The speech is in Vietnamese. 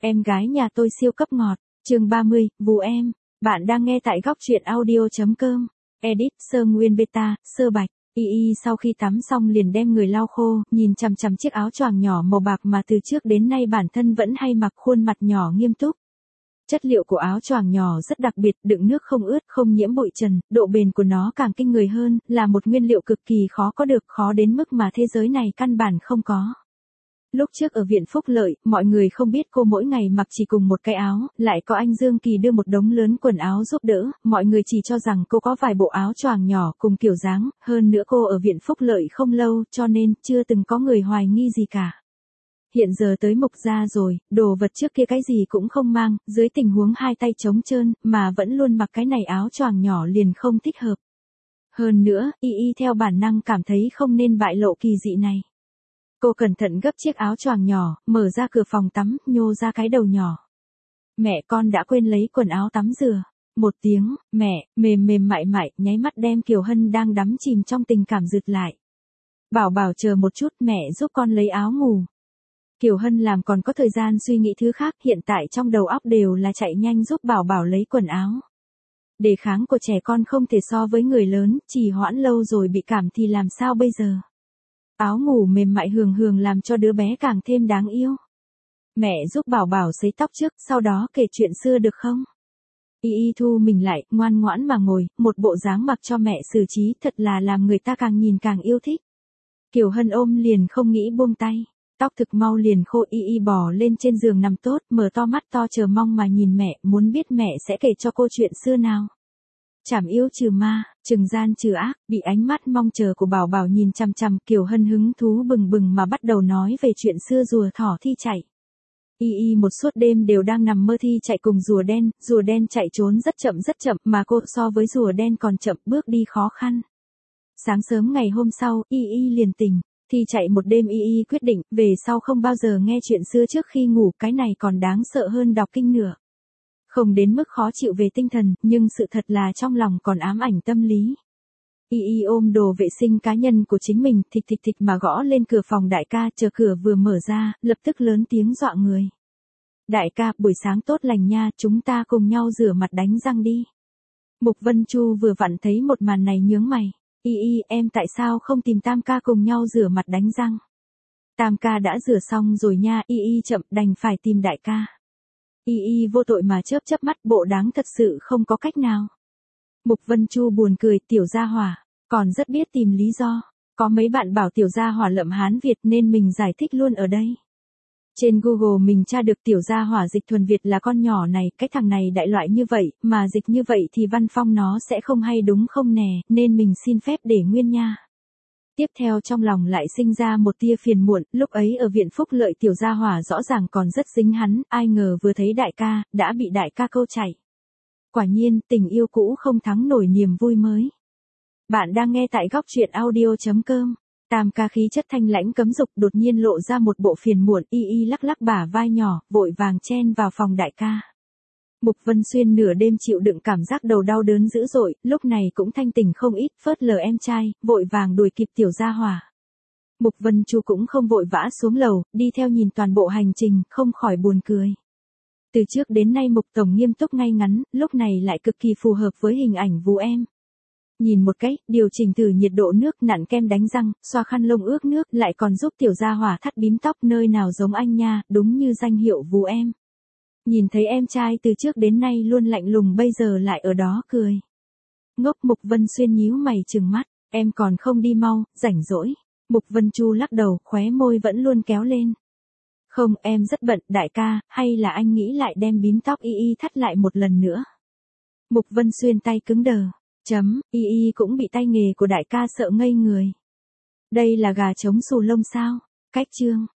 Em gái nhà tôi siêu cấp ngọt. Chương 30, Vù em. Bạn đang nghe tại góc truyện audio.com. Edit sơ nguyên beta, sơ bạch. Y sau khi tắm xong liền đem người lau khô, nhìn chằm chằm chiếc áo choàng nhỏ màu bạc mà từ trước đến nay bản thân vẫn hay mặc, khuôn mặt nhỏ nghiêm túc. Chất liệu của áo choàng nhỏ rất đặc biệt, đựng nước không ướt, không nhiễm bụi trần, độ bền của nó càng kinh người hơn, là một nguyên liệu cực kỳ khó có được, khó đến mức mà thế giới này căn bản không có. Lúc trước ở viện Phúc Lợi, mọi người không biết cô mỗi ngày mặc chỉ cùng một cái áo, lại có anh Dương Kỳ đưa một đống lớn quần áo giúp đỡ, mọi người chỉ cho rằng cô có vài bộ áo choàng nhỏ cùng kiểu dáng, hơn nữa cô ở viện Phúc Lợi không lâu, cho nên chưa từng có người hoài nghi gì cả. Hiện giờ tới Mục gia rồi, đồ vật trước kia cái gì cũng không mang, dưới tình huống hai tay trống trơn, mà vẫn luôn mặc cái này áo choàng nhỏ liền không thích hợp. Hơn nữa, Y theo bản năng cảm thấy không nên bại lộ kỳ dị này. Cô cẩn thận gấp chiếc áo choàng nhỏ, mở ra cửa phòng tắm, nhô ra cái đầu nhỏ. Mẹ, con đã quên lấy quần áo tắm rửa. Một tiếng, mẹ, mềm mềm mại mại, nháy mắt đem Kiều Hân đang đắm chìm trong tình cảm rụt lại. Bảo Bảo chờ một chút, mẹ giúp con lấy áo ngủ. Kiều Hân làm còn có thời gian suy nghĩ thứ khác, hiện tại trong đầu óc đều là chạy nhanh giúp Bảo Bảo lấy quần áo. Đề kháng của trẻ con không thể so với người lớn, trì hoãn lâu rồi bị cảm thì làm sao bây giờ? Áo ngủ mềm mại hường hường làm cho đứa bé càng thêm đáng yêu. Mẹ giúp Bảo Bảo sấy tóc trước, sau đó kể chuyện xưa được không? Y thu mình lại, ngoan ngoãn mà ngồi, một bộ dáng mặc cho mẹ xử trí, thật là làm người ta càng nhìn càng yêu thích. Kiều Hân ôm liền không nghĩ buông tay. Tóc thực mau liền khô. Y bò lên trên giường nằm tốt, mở to mắt to chờ mong mà nhìn mẹ, muốn biết mẹ sẽ kể cho cô chuyện xưa nào. Trảm yêu trừ ma, trừng gian trừ ác, bị ánh mắt mong chờ của Bảo Bảo nhìn chằm chằm, Kiều Hân hứng thú bừng bừng mà bắt đầu nói về chuyện xưa rùa thỏ thi chạy. Y một suốt đêm đều đang nằm mơ thi chạy cùng rùa đen chạy trốn rất chậm mà cô so với rùa đen còn chậm, bước đi khó khăn. Sáng sớm ngày hôm sau, Y liền tỉnh, thi chạy một đêm Y quyết định, về sau không bao giờ nghe chuyện xưa trước khi ngủ, cái này còn đáng sợ hơn đọc kinh nữa. Không đến mức khó chịu về tinh thần, nhưng sự thật là trong lòng còn ám ảnh tâm lý. Y ôm đồ vệ sinh cá nhân của chính mình, thịch thịch thịch mà gõ lên cửa phòng đại ca, chờ cửa vừa mở ra, lập tức lớn tiếng dọa người. Đại ca, buổi sáng tốt lành nha, chúng ta cùng nhau rửa mặt đánh răng đi. Mục Vân Chu vừa vặn thấy một màn này nhướng mày. Y, em tại sao không tìm Tam ca cùng nhau rửa mặt đánh răng? Tam ca đã rửa xong rồi nha. Y chậm, đành phải tìm đại ca. Y vô tội mà chớp mắt, bộ đáng thật sự không có cách nào. Mục Vân Chu buồn cười, tiểu gia hỏa, còn rất biết tìm lý do. Có mấy bạn bảo tiểu gia hỏa lậm Hán Việt nên mình giải thích luôn ở đây. Trên Google mình tra được tiểu gia hỏa dịch thuần Việt là con nhỏ này, cái thằng này đại loại như vậy, mà dịch như vậy thì văn phong nó sẽ không hay đúng không nè, nên mình xin phép để nguyên nha. Tiếp theo trong lòng lại sinh ra một tia phiền muộn, lúc ấy ở viện Phúc Lợi tiểu gia hỏa rõ ràng còn rất dính hắn, ai ngờ vừa thấy đại ca, đã bị đại ca câu chạy. Quả nhiên, tình yêu cũ không thắng nổi niềm vui mới. Bạn đang nghe tại góc truyện audio.com. Tam ca khí chất thanh lãnh cấm dục đột nhiên lộ ra một bộ phiền muộn. Y lắc lắc bả vai nhỏ, vội vàng chen vào phòng đại ca. Mục Vân Xuyên nửa đêm chịu đựng cảm giác đầu đau đớn dữ dội, lúc này cũng thanh tỉnh không ít, phớt lờ em trai, vội vàng đuổi kịp tiểu gia hỏa. Mục Vân Chu cũng không vội vã xuống lầu, đi theo nhìn toàn bộ hành trình, không khỏi buồn cười. Từ trước đến nay Mục Tổng nghiêm túc ngay ngắn, lúc này lại cực kỳ phù hợp với hình ảnh Vú em. Nhìn một cái, điều chỉnh thử nhiệt độ nước, nặn kem đánh răng, xoa khăn lông ướt nước, lại còn giúp tiểu gia hỏa thắt bím tóc, nơi nào giống anh nha, đúng như danh hiệu Vú em. Nhìn thấy em trai từ trước đến nay luôn lạnh lùng bây giờ lại ở đó cười. Ngốc. Mục Vân Xuyên nhíu mày trừng mắt, em còn không đi mau, rảnh rỗi. Mục Vân Chu lắc đầu, khóe môi vẫn luôn kéo lên. Không, em rất bận, đại ca, hay là anh nghĩ lại đem bím tóc Y thắt lại một lần nữa. Mục Vân Xuyên tay cứng đờ. Y cũng bị tay nghề của đại ca sợ ngây người. Đây là gà trống xù lông sao? Cách chương.